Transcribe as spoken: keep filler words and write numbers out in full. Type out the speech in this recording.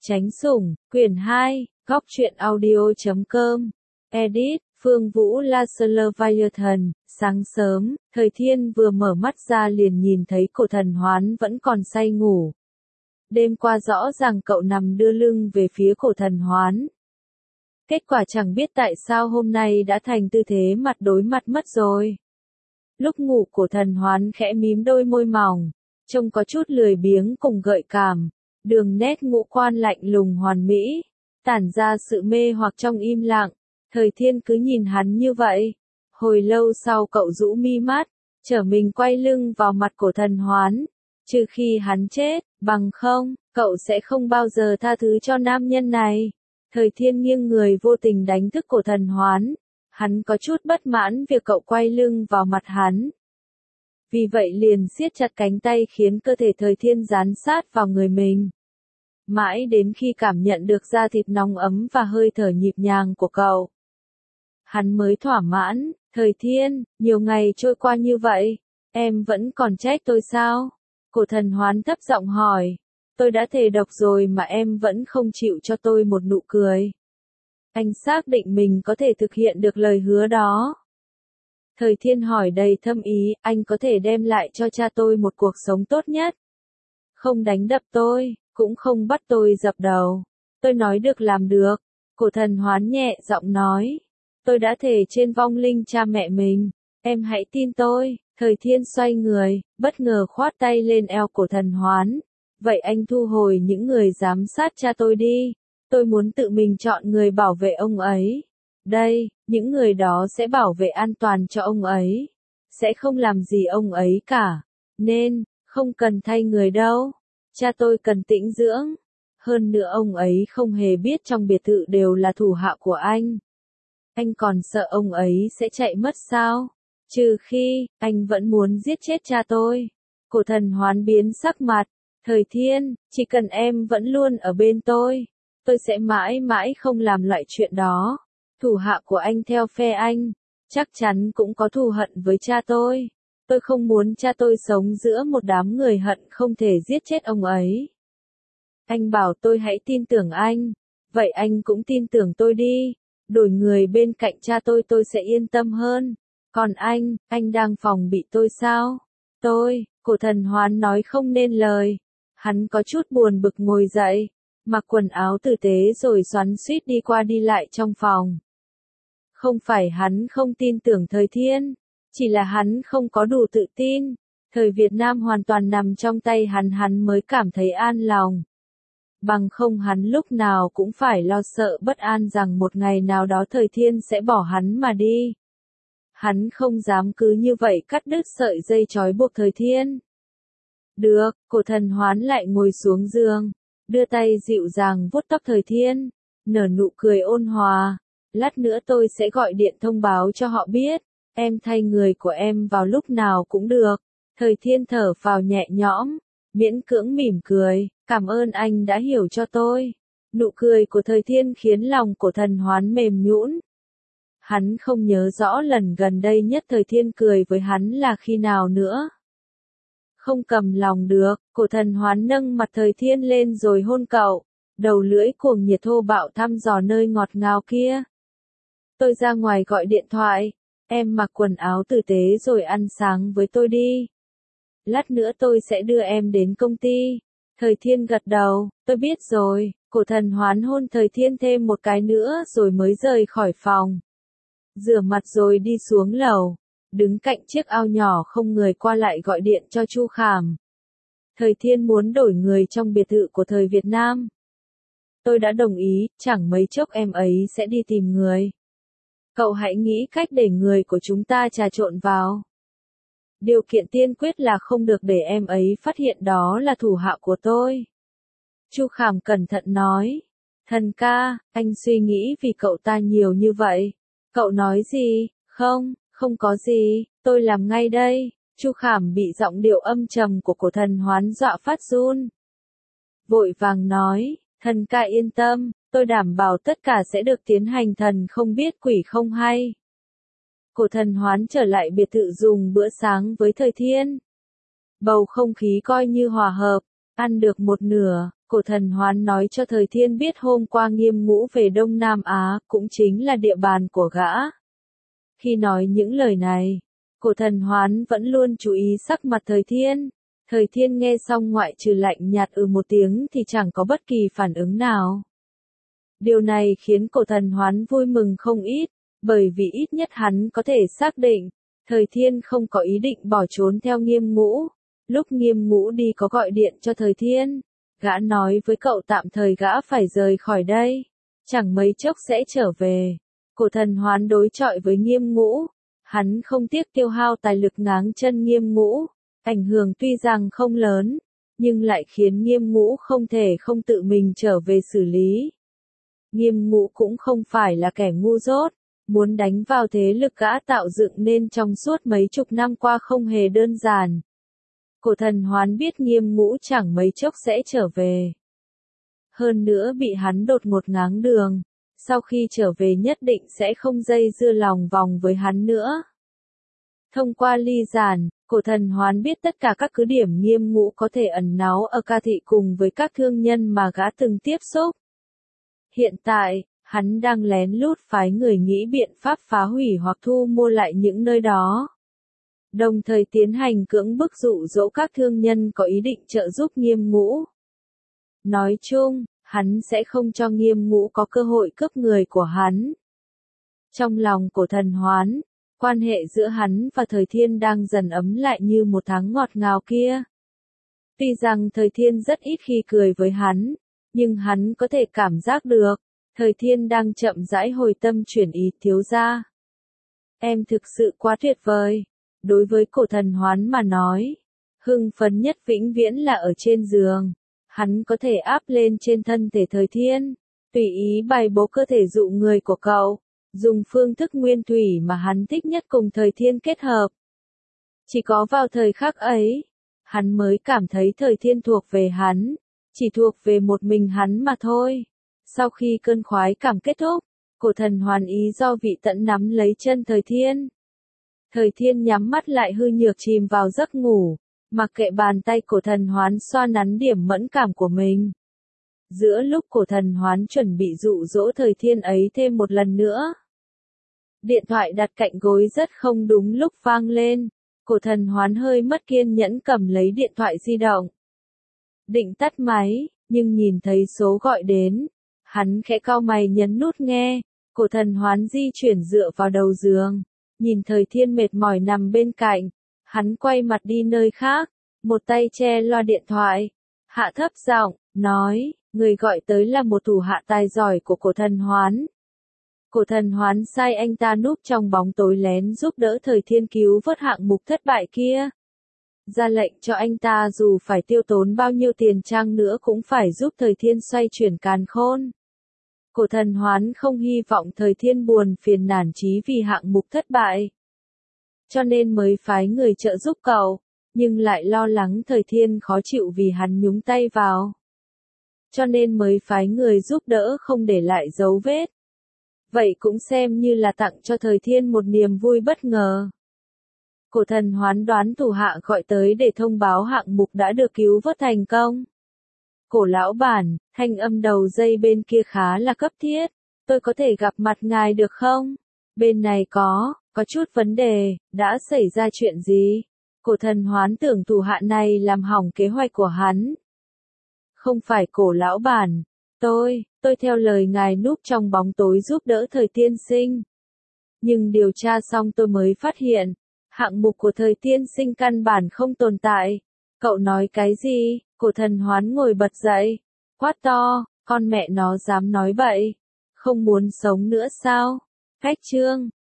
Chánh sủng, quyển hai, góc truyện audio.com, edit, Phương Vũ Leviathan. Sáng sớm, Thời Thiên vừa mở mắt ra liền nhìn thấy cổ thần hoán vẫn còn say ngủ. Đêm qua rõ ràng cậu nằm đưa lưng về phía cổ thần hoán. Kết quả chẳng biết tại sao hôm nay đã thành tư thế mặt đối mặt mất rồi. Lúc ngủ cổ thần hoán khẽ mím đôi môi mỏng, trông có chút lười biếng cùng gợi cảm, đường nét ngũ quan lạnh lùng hoàn mỹ, tản ra sự mê hoặc trong im lặng. Thời Thiên cứ nhìn hắn như vậy. Hồi lâu sau cậu rũ mi mắt, trở mình quay lưng vào mặt cổ thần hoán. Trừ khi hắn chết, bằng không, cậu sẽ không bao giờ tha thứ cho nam nhân này. Thời Thiên nghiêng người vô tình đánh thức cổ thần hoán. Hắn có chút bất mãn việc cậu quay lưng vào mặt hắn. Vì vậy liền siết chặt cánh tay khiến cơ thể Thời Thiên dán sát vào người mình. Mãi đến khi cảm nhận được da thịt nóng ấm và hơi thở nhịp nhàng của cậu, hắn mới thỏa mãn. Thời Thiên, nhiều ngày trôi qua như vậy, em vẫn còn trách tôi sao? Cổ thần hoán thấp giọng hỏi. Tôi đã thề độc rồi mà em vẫn không chịu cho tôi một nụ cười. Anh xác định mình có thể thực hiện được lời hứa đó. Thời Thiên hỏi đầy thâm ý, anh có thể đem lại cho cha tôi một cuộc sống tốt nhất. Không đánh đập tôi, cũng không bắt tôi dập đầu. Tôi nói được làm được. Cổ thần hoán nhẹ giọng nói. Tôi đã thề trên vong linh cha mẹ mình. Em hãy tin tôi. Thời Thiên xoay người, bất ngờ khoát tay lên eo cổ thần hoán. Vậy anh thu hồi những người giám sát cha tôi đi. Tôi muốn tự mình chọn người bảo vệ ông ấy. Đây, những người đó sẽ bảo vệ an toàn cho ông ấy. Sẽ không làm gì ông ấy cả. Nên, không cần thay người đâu. Cha tôi cần tĩnh dưỡng. Hơn nữa ông ấy không hề biết trong biệt thự đều là thủ hạ của anh. Anh còn sợ ông ấy sẽ chạy mất sao? Trừ khi, anh vẫn muốn giết chết cha tôi. Cổ thần hoán biến sắc mặt. Thời Thiên, chỉ cần em vẫn luôn ở bên tôi, tôi sẽ mãi mãi không làm loại chuyện đó. Thủ hạ của anh theo phe anh, chắc chắn cũng có thù hận với cha tôi. Tôi không muốn cha tôi sống giữa một đám người hận không thể giết chết ông ấy. Anh bảo tôi hãy tin tưởng anh. Vậy anh cũng tin tưởng tôi đi. Đổi người bên cạnh cha tôi tôi sẽ yên tâm hơn. Còn anh, anh đang phòng bị tôi sao? Tôi, cổ thần hoán nói không nên lời. Hắn có chút buồn bực ngồi dậy, mặc quần áo tử tế rồi xoắn xuýt đi qua đi lại trong phòng. Không phải hắn không tin tưởng Thời Thiên, chỉ là hắn không có đủ tự tin. Thời Việt Nam hoàn toàn nằm trong tay hắn, hắn mới cảm thấy an lòng. Bằng không hắn lúc nào cũng phải lo sợ bất an rằng một ngày nào đó Thời Thiên sẽ bỏ hắn mà đi. Hắn không dám cứ như vậy cắt đứt sợi dây trói buộc Thời Thiên. Được, cổ thần hoán lại ngồi xuống giường, đưa tay dịu dàng vuốt tóc Thời Thiên, nở nụ cười ôn hòa. Lát nữa tôi sẽ gọi điện thông báo cho họ biết, em thay người của em vào lúc nào cũng được. Thời Thiên thở phào nhẹ nhõm, miễn cưỡng mỉm cười, cảm ơn anh đã hiểu cho tôi. Nụ cười của Thời Thiên khiến lòng cổ thần hoán mềm nhũn. Hắn không nhớ rõ lần gần đây nhất Thời Thiên cười với hắn là khi nào nữa. Không cầm lòng được, cổ thần hoán nâng mặt Thời Thiên lên rồi hôn cậu, đầu lưỡi cuồng nhiệt thô bạo thăm dò nơi ngọt ngào kia. Tôi ra ngoài gọi điện thoại, em mặc quần áo tử tế rồi ăn sáng với tôi đi. Lát nữa tôi sẽ đưa em đến công ty. Thời Thiên gật đầu, tôi biết rồi. Cổ thần hoán hôn Thời Thiên thêm một cái nữa rồi mới rời khỏi phòng. Rửa mặt rồi đi xuống lầu, đứng cạnh chiếc ao nhỏ không người qua lại gọi điện cho Chu Khảm. Thời Thiên muốn đổi người trong biệt thự của Thời Việt Nam. Tôi đã đồng ý, chẳng mấy chốc em ấy sẽ đi tìm người. Cậu hãy nghĩ cách để người của chúng ta trà trộn vào. Điều kiện tiên quyết là không được để em ấy phát hiện đó là thủ hạ của tôi. Chu Khảm cẩn thận nói. Thần ca, anh suy nghĩ vì cậu ta nhiều như vậy. Cậu nói gì? Không, không có gì, tôi làm ngay đây. Chu Khảm bị giọng điệu âm trầm của cổ thần hoán dọa phát run. Vội vàng nói, thần ca yên tâm, tôi đảm bảo tất cả sẽ được tiến hành thần không biết quỷ không hay. Cổ thần hoán trở lại biệt thự dùng bữa sáng với Thời Thiên. Bầu không khí coi như hòa hợp, Ăn được một nửa, cổ thần hoán nói cho Thời Thiên biết hôm qua Nghiêm Ngũ về Đông Nam Á, cũng chính là địa bàn của gã. Khi nói những lời này, cổ thần hoán vẫn luôn chú ý sắc mặt Thời Thiên. Thời Thiên nghe xong ngoại trừ lạnh nhạt ừ một tiếng thì chẳng có bất kỳ phản ứng nào. Điều này khiến cổ thần hoán vui mừng không ít, bởi vì ít nhất hắn có thể xác định, Thời Thiên không có ý định bỏ trốn theo Nghiêm Ngũ. Lúc Nghiêm Ngũ đi có gọi điện cho Thời Thiên, gã nói với cậu tạm thời gã phải rời khỏi đây, chẳng mấy chốc sẽ trở về. Cổ thần hoán đối chọi với Nghiêm Ngũ, hắn không tiếc tiêu hao tài lực ngáng chân Nghiêm Ngũ, ảnh hưởng tuy rằng không lớn, nhưng lại khiến Nghiêm Ngũ không thể không tự mình trở về xử lý. Nghiêm Ngũ cũng không phải là kẻ ngu dốt, muốn đánh vào thế lực gã tạo dựng nên trong suốt mấy chục năm qua không hề đơn giản. Cổ thần hoán biết Nghiêm Ngũ chẳng mấy chốc sẽ trở về. Hơn nữa bị hắn đột ngột ngáng đường, sau khi trở về nhất định sẽ không dây dưa lòng vòng với hắn nữa. Thông qua ly giản, cổ thần hoán biết tất cả các cứ điểm Nghiêm Ngũ có thể ẩn náu ở Ca Thị cùng với các thương nhân mà gã từng tiếp xúc. Hiện tại, hắn đang lén lút phái người nghĩ biện pháp phá hủy hoặc thu mua lại những nơi đó. Đồng thời tiến hành cưỡng bức dụ dỗ các thương nhân có ý định trợ giúp Nghiêm Ngũ. Nói chung, hắn sẽ không cho Nghiêm Ngũ có cơ hội cướp người của hắn. Trong lòng cổ thần hoán, quan hệ giữa hắn và Thời Thiên đang dần ấm lại như một tháng ngọt ngào kia. Tuy rằng Thời Thiên rất ít khi cười với hắn, nhưng hắn có thể cảm giác được, Thời Thiên đang chậm rãi hồi tâm chuyển ý. Thiếu gia, em thực sự quá tuyệt vời. Đối với cổ thần hoán mà nói, hưng phấn nhất vĩnh viễn là ở trên giường. Hắn có thể áp lên trên thân thể Thời Thiên, tùy ý bày bố cơ thể dụ người của cậu, dùng phương thức nguyên thủy mà hắn thích nhất cùng Thời Thiên kết hợp. Chỉ có vào thời khắc ấy, hắn mới cảm thấy Thời Thiên thuộc về hắn, chỉ thuộc về một mình hắn mà thôi. Sau khi cơn khoái cảm kết thúc, cổ thần hoán ý do vị tận nắm lấy chân Thời Thiên. Thời Thiên nhắm mắt lại hư nhược chìm vào giấc ngủ, mặc kệ bàn tay cổ thần hoán xoa nắn điểm mẫn cảm của mình. Giữa lúc cổ thần hoán chuẩn bị dụ dỗ Thời Thiên ấy thêm một lần nữa, điện thoại đặt cạnh gối rất không đúng lúc vang lên, cổ thần hoán hơi mất kiên nhẫn cầm lấy điện thoại di động. Định tắt máy, nhưng nhìn thấy số gọi đến, hắn khẽ cau mày nhấn nút nghe, cổ thần hoán di chuyển dựa vào đầu giường, nhìn Thời Thiên mệt mỏi nằm bên cạnh, hắn quay mặt đi nơi khác, một tay che loa điện thoại, hạ thấp giọng, nói, người gọi tới là một thủ hạ tài giỏi của cổ thần hoán. Cổ thần hoán sai anh ta núp trong bóng tối lén giúp đỡ Thời Thiên cứu vớt hạng mục thất bại kia. Ra lệnh cho anh ta dù phải tiêu tốn bao nhiêu tiền chăng nữa cũng phải giúp Thời Thiên xoay chuyển càn khôn. Cổ thần hoán không hy vọng Thời Thiên buồn phiền nản chí vì hạng mục thất bại, cho nên mới phái người trợ giúp cậu, nhưng lại lo lắng Thời Thiên khó chịu vì hắn nhúng tay vào, cho nên mới phái người giúp đỡ không để lại dấu vết. Vậy cũng xem như là tặng cho Thời Thiên một niềm vui bất ngờ. Cổ thần hoán đoán thủ hạ gọi tới để thông báo hạng mục đã được cứu vớt thành công. Cổ lão bản, thanh âm đầu dây bên kia khá là cấp thiết. Tôi có thể gặp mặt ngài được không? Bên này có, có chút vấn đề, đã xảy ra chuyện gì? Cổ thần hoán tưởng thủ hạ này làm hỏng kế hoạch của hắn. Không phải cổ lão bản, tôi, tôi theo lời ngài núp trong bóng tối giúp đỡ Thời tiên sinh. Nhưng điều tra xong tôi mới phát hiện, hạng mục của Thời tiên sinh căn bản không tồn tại. Cậu nói cái gì? Cổ thần hoán ngồi bật dậy, quát to, con mẹ nó dám nói bậy, không muốn sống nữa sao? Cách chương